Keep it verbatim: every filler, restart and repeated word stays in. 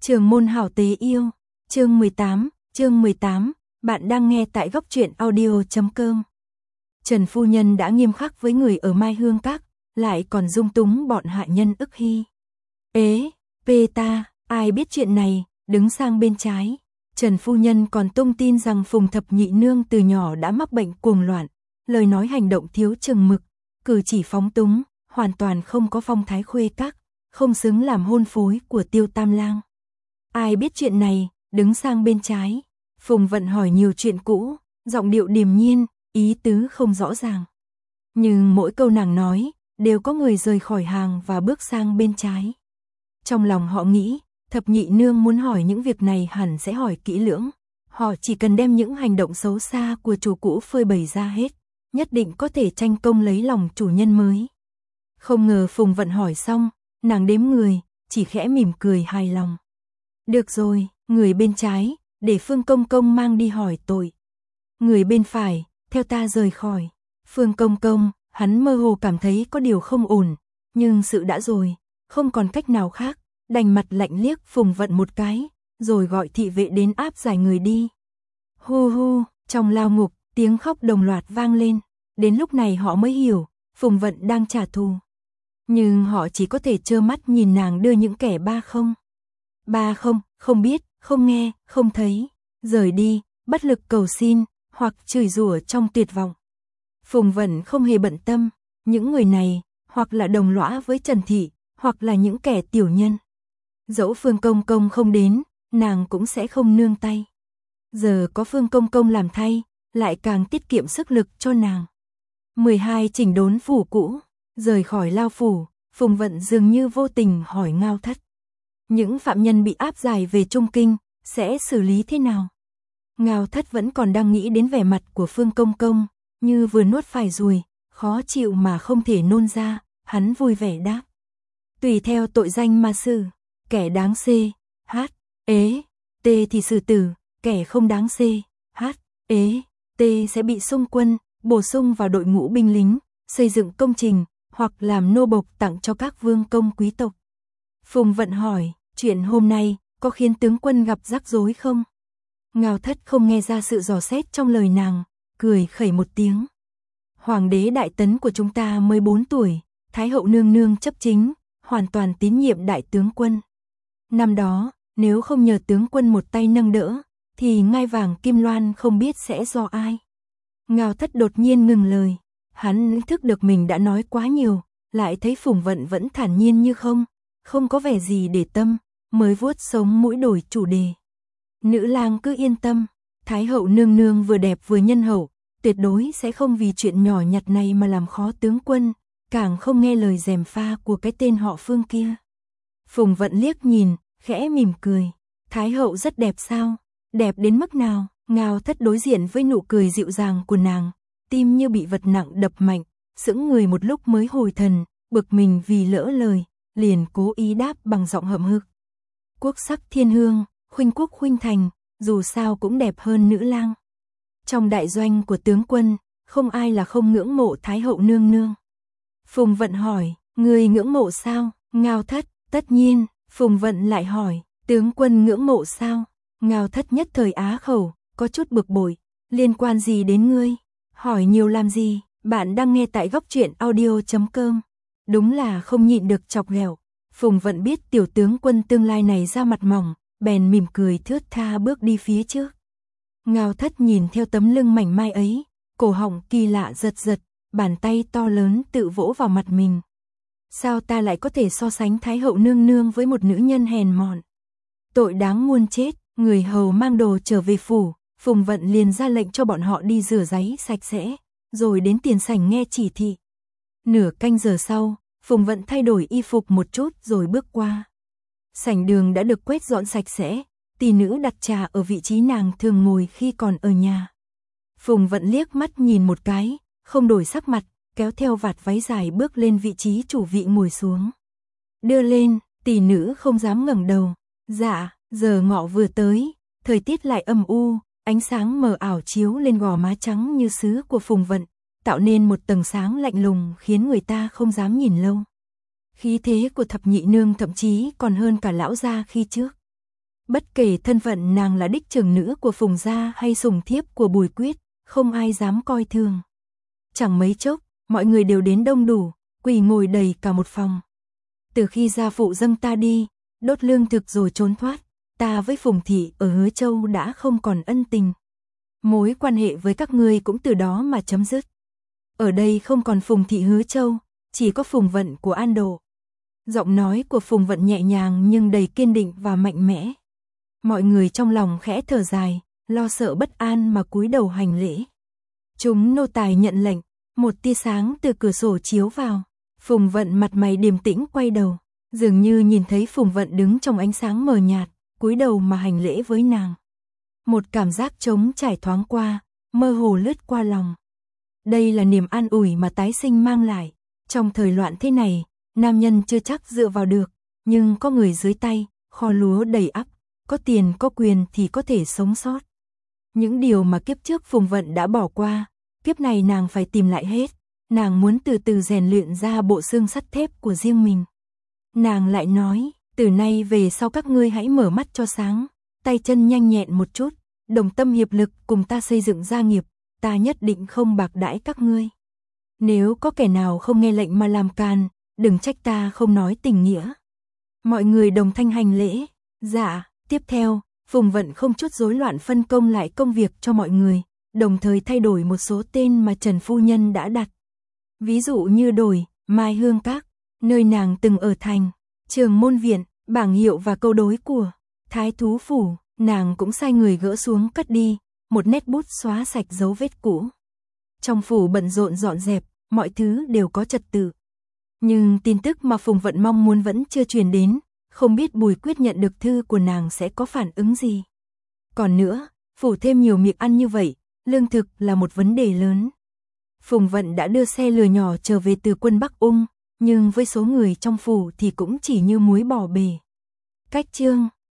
Trường môn hảo tế yêu, chương mười tám, chương mười tám, bạn đang nghe tại góc truyện audio chấm com. Trần phu nhân đã nghiêm khắc với người ở Mai Hương Các, lại còn dung túng bọn hạ nhân ức hy. Ế, pê ta, ai biết chuyện này, đứng sang bên trái. Trần phu nhân còn tung tin rằng Phùng Thập Nhị Nương từ nhỏ đã mắc bệnh cuồng loạn, lời nói hành động thiếu chừng mực, cử chỉ phóng túng, hoàn toàn không có phong thái khuê các, không xứng làm hôn phối của Tiêu Tam Lang. Ai biết chuyện này, đứng sang bên trái. Phùng Vận hỏi nhiều chuyện cũ, giọng điệu điềm nhiên, ý tứ không rõ ràng. Nhưng mỗi câu nàng nói, đều có người rời khỏi hàng và bước sang bên trái. Trong lòng họ nghĩ, Thập Nhị Nương muốn hỏi những việc này hẳn sẽ hỏi kỹ lưỡng. Họ chỉ cần đem những hành động xấu xa của chủ cũ phơi bày ra hết, nhất định có thể tranh công lấy lòng chủ nhân mới. Không ngờ Phùng Vận hỏi xong, nàng đếm người, chỉ khẽ mỉm cười hài lòng. Được rồi, người bên trái, để Phương Công Công mang đi hỏi tội. Người bên phải, theo ta rời khỏi. Phương Công Công, hắn mơ hồ cảm thấy có điều không ổn, nhưng sự đã rồi, không còn cách nào khác, đành mặt lạnh liếc Phùng Vận một cái, rồi gọi thị vệ đến áp giải người đi. Hu hu, trong lao ngục, tiếng khóc đồng loạt vang lên, đến lúc này họ mới hiểu, Phùng Vận đang trả thù. Nhưng họ chỉ có thể trơ mắt nhìn nàng đưa những kẻ ba không. Ba không, không biết, không nghe, không thấy, rời đi, bất lực cầu xin, hoặc chửi rủa trong tuyệt vọng. Phùng Vận không hề bận tâm, những người này, hoặc là đồng lõa với Trần Thị, hoặc là những kẻ tiểu nhân. Dẫu Phương Công Công không đến, nàng cũng sẽ không nương tay. Giờ có Phương Công Công làm thay, lại càng tiết kiệm sức lực cho nàng. mười hai chỉnh đốn phủ cũ, rời khỏi lao phủ, Phùng Vận dường như vô tình hỏi Ngao Thất. Những phạm nhân bị áp giải về Trung Kinh, sẽ xử lý thế nào? Ngao Thất vẫn còn đang nghĩ đến vẻ mặt của Phương Công Công, như vừa nuốt phải ruồi, khó chịu mà không thể nôn ra, hắn vui vẻ đáp. Tùy theo tội danh mà xử, kẻ đáng C, H, ế, T thì xử tử, kẻ không đáng C, H, ế, T sẽ bị xung quân, bổ sung vào đội ngũ binh lính, xây dựng công trình, hoặc làm nô bộc tặng cho các vương công quý tộc. Phùng Vận hỏi, chuyện hôm nay, có khiến tướng quân gặp rắc rối không? Ngao Thất không nghe ra sự dò xét trong lời nàng, cười khẩy một tiếng. Hoàng đế Đại Tấn của chúng ta mới bốn tuổi, Thái hậu nương nương chấp chính, hoàn toàn tín nhiệm đại tướng quân. Năm đó, nếu không nhờ tướng quân một tay nâng đỡ, thì ngai vàng Kim Loan không biết sẽ do ai. Ngao Thất đột nhiên ngừng lời, hắn ý thức được mình đã nói quá nhiều, lại thấy Phùng Vận vẫn thản nhiên như không, không có vẻ gì để tâm, mới vuốt sống mũi đổi chủ đề. Nữ lang cứ yên tâm, Thái hậu nương nương vừa đẹp vừa nhân hậu, tuyệt đối sẽ không vì chuyện nhỏ nhặt này mà làm khó tướng quân, càng không nghe lời gièm pha của cái tên họ Phương kia. Phùng Vận liếc nhìn, khẽ mỉm cười, Thái hậu rất đẹp sao? Đẹp đến mức nào? Ngao Thất đối diện với nụ cười dịu dàng của nàng, tim như bị vật nặng đập mạnh, sững người một lúc mới hồi thần, bực mình vì lỡ lời, liền cố ý đáp bằng giọng hậm hực. Quốc sắc thiên hương, khuynh quốc khuynh thành, dù sao cũng đẹp hơn nữ lang. Trong đại doanh của tướng quân, không ai là không ngưỡng mộ Thái hậu nương nương. Phùng Vận hỏi, người ngưỡng mộ sao? Ngao Thất, tất nhiên. Phùng Vận lại hỏi, tướng quân ngưỡng mộ sao? Ngao Thất nhất thời á khẩu, có chút bực bội, liên quan gì đến ngươi? Hỏi nhiều làm gì? Bạn đang nghe tại góc truyện audio chấm com. Đúng là không nhịn được chọc ghẹo. Phùng Vận biết tiểu tướng quân tương lai này ra mặt mỏng, bèn mỉm cười thướt tha bước đi phía trước. Ngao Thất nhìn theo tấm lưng mảnh mai ấy, cổ họng kỳ lạ giật giật, bàn tay to lớn tự vỗ vào mặt mình. Sao ta lại có thể so sánh Thái hậu nương nương với một nữ nhân hèn mọn? Tội đáng muôn chết. Người hầu mang đồ trở về phủ, Phùng Vận liền ra lệnh cho bọn họ đi rửa ráy sạch sẽ, rồi đến tiền sảnh nghe chỉ thị. Nửa canh giờ sau, Phùng Vận thay đổi y phục một chút rồi bước qua. Sảnh đường đã được quét dọn sạch sẽ, tỷ nữ đặt trà ở vị trí nàng thường ngồi khi còn ở nhà. Phùng Vận liếc mắt nhìn một cái, không đổi sắc mặt, kéo theo vạt váy dài bước lên vị trí chủ vị ngồi xuống. Đưa lên, tỷ nữ không dám ngẩng đầu. Dạ. Giờ ngọ vừa tới, thời tiết lại âm u, ánh sáng mờ ảo chiếu lên gò má trắng như sứ của Phùng Vận, tạo nên một tầng sáng lạnh lùng khiến người ta không dám nhìn lâu. Khí thế của Thập Nhị Nương thậm chí còn hơn cả lão gia khi trước. Bất kể thân phận nàng là đích trưởng nữ của Phùng gia hay sủng thiếp của Bùi Quyết, không ai dám coi thường. Chẳng mấy chốc, mọi người đều đến đông đủ, quỳ ngồi đầy cả một phòng. Từ khi gia phụ dâng ta đi, đốt lương thực rồi trốn thoát, ta với Phùng thị ở Hứa Châu đã không còn ân tình. Mối quan hệ với các ngươi cũng từ đó mà chấm dứt. Ở đây không còn Phùng thị Hứa Châu, chỉ có Phùng Vận của An Độ. Giọng nói của Phùng Vận nhẹ nhàng nhưng đầy kiên định và mạnh mẽ. Mọi người trong lòng khẽ thở dài, lo sợ bất an mà cúi đầu hành lễ. Chúng nô tài nhận lệnh, một tia sáng từ cửa sổ chiếu vào. Phùng Vận mặt mày điềm tĩnh quay đầu, dường như nhìn thấy Phùng Vận đứng trong ánh sáng mờ nhạt, cúi đầu mà hành lễ với nàng. Một cảm giác trống trải thoáng qua, mơ hồ lướt qua lòng. Đây là niềm an ủi mà tái sinh mang lại. Trong thời loạn thế này, nam nhân chưa chắc dựa vào được, nhưng có người dưới tay, kho lúa đầy ắp, có tiền có quyền thì có thể sống sót. Những điều mà kiếp trước Phùng Vận đã bỏ qua, kiếp này nàng phải tìm lại hết. Nàng muốn từ từ rèn luyện ra bộ xương sắt thép của riêng mình. Nàng lại nói, từ nay về sau các ngươi hãy mở mắt cho sáng, tay chân nhanh nhẹn một chút, đồng tâm hiệp lực cùng ta xây dựng gia nghiệp, ta nhất định không bạc đãi các ngươi. Nếu có kẻ nào không nghe lệnh mà làm càn, đừng trách ta không nói tình nghĩa. Mọi người đồng thanh hành lễ. Dạ, tiếp theo, Phùng Vận không chút rối loạn phân công lại công việc cho mọi người, đồng thời thay đổi một số tên mà Trần phu nhân đã đặt. Ví dụ như đổi Mai Hương Các, nơi nàng từng ở thành, Trường Môn Viện, bảng hiệu và câu đối của Thái Thú Phủ, nàng cũng sai người gỡ xuống cất đi, một nét bút xóa sạch dấu vết cũ. Trong phủ bận rộn dọn dẹp, mọi thứ đều có trật tự. Nhưng tin tức mà Phùng Vận mong muốn vẫn chưa truyền đến, không biết Bùi Quyết nhận được thư của nàng sẽ có phản ứng gì. Còn nữa, phủ thêm nhiều miệng ăn như vậy, lương thực là một vấn đề lớn. Phùng Vận đã đưa xe lừa nhỏ trở về từ quân Bắc Ung, nhưng với số người trong phủ thì cũng chỉ như muối bỏ bể. Cách chương